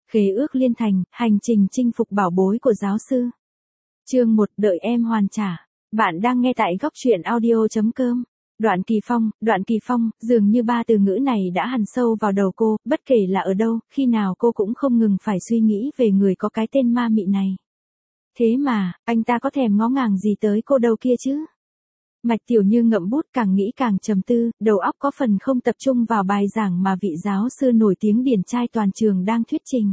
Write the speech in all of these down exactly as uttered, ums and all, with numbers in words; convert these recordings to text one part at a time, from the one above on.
Khế ước liên thành, hành trình chinh phục bảo bối của giáo sư. Chương một, đợi em hoàn trả. Bạn đang nghe tại góc truyện audio chấm com. Đoạn Kỳ Phong, Đoạn Kỳ Phong, dường như ba từ ngữ này đã hằn sâu vào đầu cô, bất kể là ở đâu, khi nào cô cũng không ngừng phải suy nghĩ về người có cái tên ma mị này. Thế mà, anh ta có thèm ngó ngàng gì tới cô đâu kia chứ? Mạch Tiểu Như ngậm bút càng nghĩ càng trầm tư, đầu óc có phần không tập trung vào bài giảng mà vị giáo sư nổi tiếng điển trai toàn trường đang thuyết trình.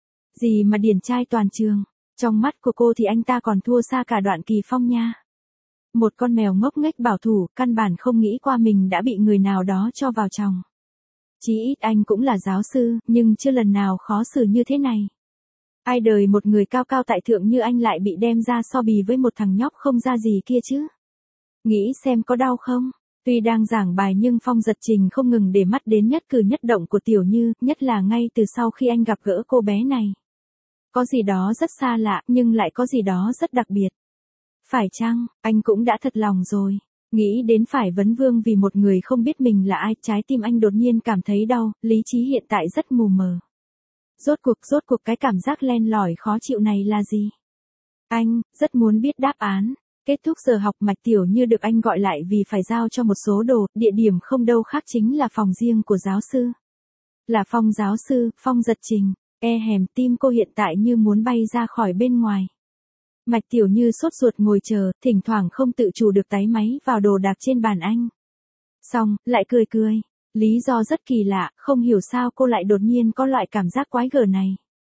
Gì mà điển trai toàn trường, trong mắt của cô thì anh ta còn thua xa cả Đoạn Kỳ Phong nha. Một con mèo ngốc nghếch bảo thủ, căn bản không nghĩ qua mình đã bị người nào đó cho vào chòng. Chí ít anh cũng là giáo sư, nhưng chưa lần nào khó xử như thế này. Ai đời một người cao cao tại thượng như anh lại bị đem ra so bì với một thằng nhóc không ra gì kia chứ. Nghĩ xem có đau không? Tuy đang giảng bài nhưng Phong Giật Trình không ngừng để mắt đến nhất cử nhất động của Tiểu Như, nhất là ngay từ sau khi anh gặp gỡ cô bé này. Có gì đó rất xa lạ, nhưng lại có gì đó rất đặc biệt. Phải chăng, anh cũng đã thật lòng rồi. Nghĩ đến phải vấn vương vì một người không biết mình là ai, trái tim anh đột nhiên cảm thấy đau, lý trí hiện tại rất mù mờ. Rốt cuộc, rốt cuộc cái cảm giác len lỏi khó chịu này là gì? Anh, rất muốn biết đáp án. Kết thúc giờ học Mạch Tiểu Như được anh gọi lại vì phải giao cho một số đồ, địa điểm không đâu khác chính là phòng riêng của giáo sư. Là Phong giáo sư, Phong Giật Trình, e hèm tim cô hiện tại như muốn bay ra khỏi bên ngoài. Mạch Tiểu Như sốt ruột ngồi chờ, thỉnh thoảng không tự chủ được táy máy vào đồ đạc trên bàn anh. Xong, lại cười cười. Lý do rất kỳ lạ, không hiểu sao cô lại đột nhiên có loại cảm giác quái gở này.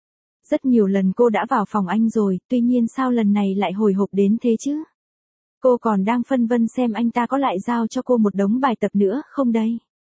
Rất nhiều lần cô đã vào phòng anh rồi, tuy nhiên sao lần này lại hồi hộp đến thế chứ? Cô còn đang phân vân xem anh ta có lại giao cho cô một đống bài tập nữa không đây?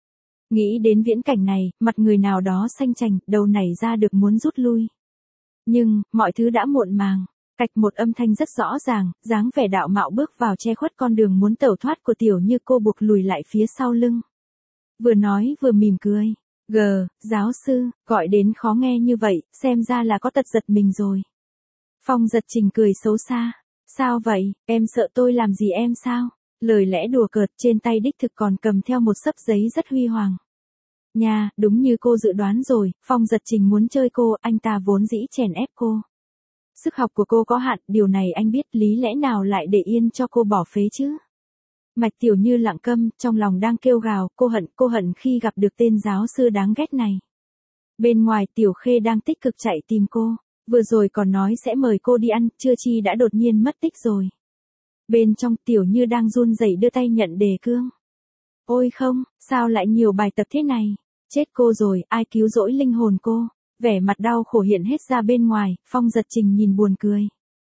Nghĩ đến viễn cảnh này, mặt người nào đó xanh chành, đầu nảy ra được muốn rút lui. Nhưng, mọi thứ đã muộn màng. Cạch một âm thanh rất rõ ràng, dáng vẻ đạo mạo bước vào che khuất con đường muốn tẩu thoát của Tiểu Như, cô buộc lùi lại phía sau lưng. Vừa nói vừa mỉm cười. Gờ, giáo sư, gọi đến khó nghe như vậy, xem ra là có tật giật mình rồi. Phong Giật Trình cười xấu xa. Sao vậy, em sợ tôi làm gì em sao? Lời lẽ đùa cợt, trên tay đích thực còn cầm theo một xấp giấy rất huy hoàng. Nha, đúng như cô dự đoán rồi, Phong Giật Trình muốn chơi cô, anh ta vốn dĩ chèn ép cô. Sức học của cô có hạn, điều này anh biết, lý lẽ nào lại để yên cho cô bỏ phế chứ? Mạch Tiểu Như lặng câm, trong lòng đang kêu gào, cô hận, cô hận khi gặp được tên giáo sư đáng ghét này. Bên ngoài Tiểu Khê đang tích cực chạy tìm cô. Vừa rồi còn nói sẽ mời cô đi ăn, chưa chi đã đột nhiên mất tích rồi. Bên trong Tiểu Như đang run rẩy đưa tay nhận đề cương. Ôi không, sao lại nhiều bài tập thế này? Chết cô rồi, ai cứu rỗi linh hồn cô? Vẻ mặt đau khổ hiện hết ra bên ngoài, Phong Giật Trình nhìn buồn cười.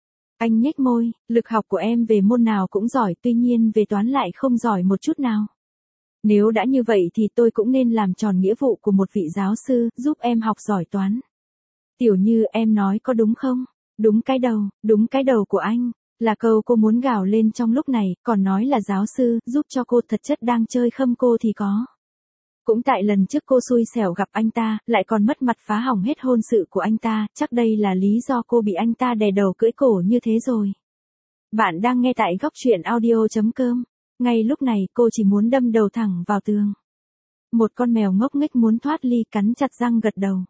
Anh nhếch môi, lực học của em về môn nào cũng giỏi, tuy nhiên về toán lại không giỏi một chút nào. Nếu đã như vậy thì tôi cũng nên làm tròn nghĩa vụ của một vị giáo sư, giúp em học giỏi toán. Tiểu Như, em nói có đúng không? Đúng cái đầu, đúng cái đầu của anh. Là câu cô muốn gào lên trong lúc này, còn nói là giáo sư, giúp cho cô, thật chất đang chơi khâm cô thì có. Cũng tại lần trước cô xui xẻo gặp anh ta, lại còn mất mặt phá hỏng hết hôn sự của anh ta, chắc đây là lý do cô bị anh ta đè đầu cưỡi cổ như thế rồi. Bạn đang nghe tại góc truyện audio chấm com. Ngay lúc này cô chỉ muốn đâm đầu thẳng vào tường. Một con mèo ngốc nghếch muốn thoát ly, cắn chặt răng gật đầu.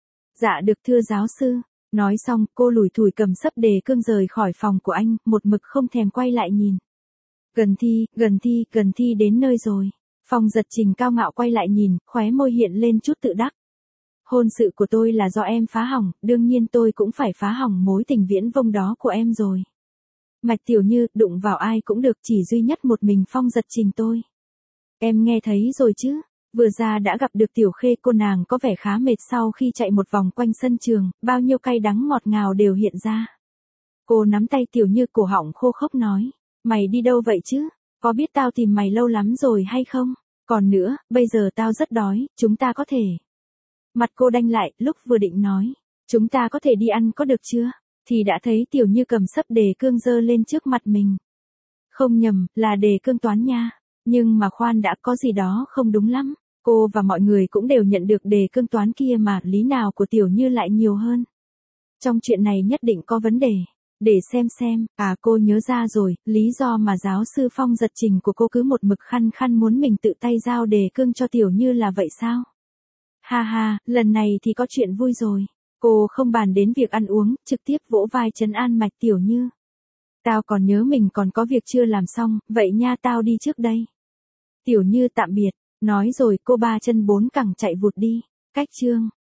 Dạ được thưa giáo sư. Nói xong, cô lủi thủi cầm sấp đề cương rời khỏi phòng của anh, một mực không thèm quay lại nhìn. Gần thi, gần thi, gần thi đến nơi rồi. Phong Giật Trình cao ngạo quay lại nhìn, khóe môi hiện lên chút tự đắc. Hôn sự của tôi là do em phá hỏng, đương nhiên tôi cũng phải phá hỏng mối tình viễn vông đó của em rồi. Mạch Tiểu Như, đụng vào ai cũng được, chỉ duy nhất một mình Phong Giật Trình tôi. Em nghe thấy rồi chứ? Vừa ra đã gặp được Tiểu Khê, cô nàng có vẻ khá mệt sau khi chạy một vòng quanh sân trường, bao nhiêu cay đắng ngọt ngào đều hiện ra. Cô nắm tay Tiểu Như, cổ họng khô khốc nói, mày đi đâu vậy chứ? Có biết tao tìm mày lâu lắm rồi hay không? Còn nữa, bây giờ tao rất đói, chúng ta có thể. Mặt cô đanh lại, lúc vừa định nói, chúng ta có thể đi ăn có được chưa? Thì đã thấy Tiểu Như cầm sấp đề cương dơ lên trước mặt mình. Không nhầm, là đề cương toán nha. Nhưng mà khoan đã, có gì đó không đúng lắm. Cô và mọi người cũng đều nhận được đề cương toán kia mà, lý nào của Tiểu Như lại nhiều hơn. Trong chuyện này nhất định có vấn đề. Để xem xem, à cô nhớ ra rồi, lý do mà giáo sư Phong Giật Trình của cô cứ một mực khăn khăn muốn mình tự tay giao đề cương cho Tiểu Như là vậy sao? Ha ha, lần này thì có chuyện vui rồi. Cô không bàn đến việc ăn uống, trực tiếp vỗ vai trấn an Mạch Tiểu Như. Tao còn nhớ mình còn có việc chưa làm xong, vậy nha tao đi trước đây. Tiểu Như tạm biệt, nói rồi cô ba chân bốn cẳng chạy vụt đi. Cách chương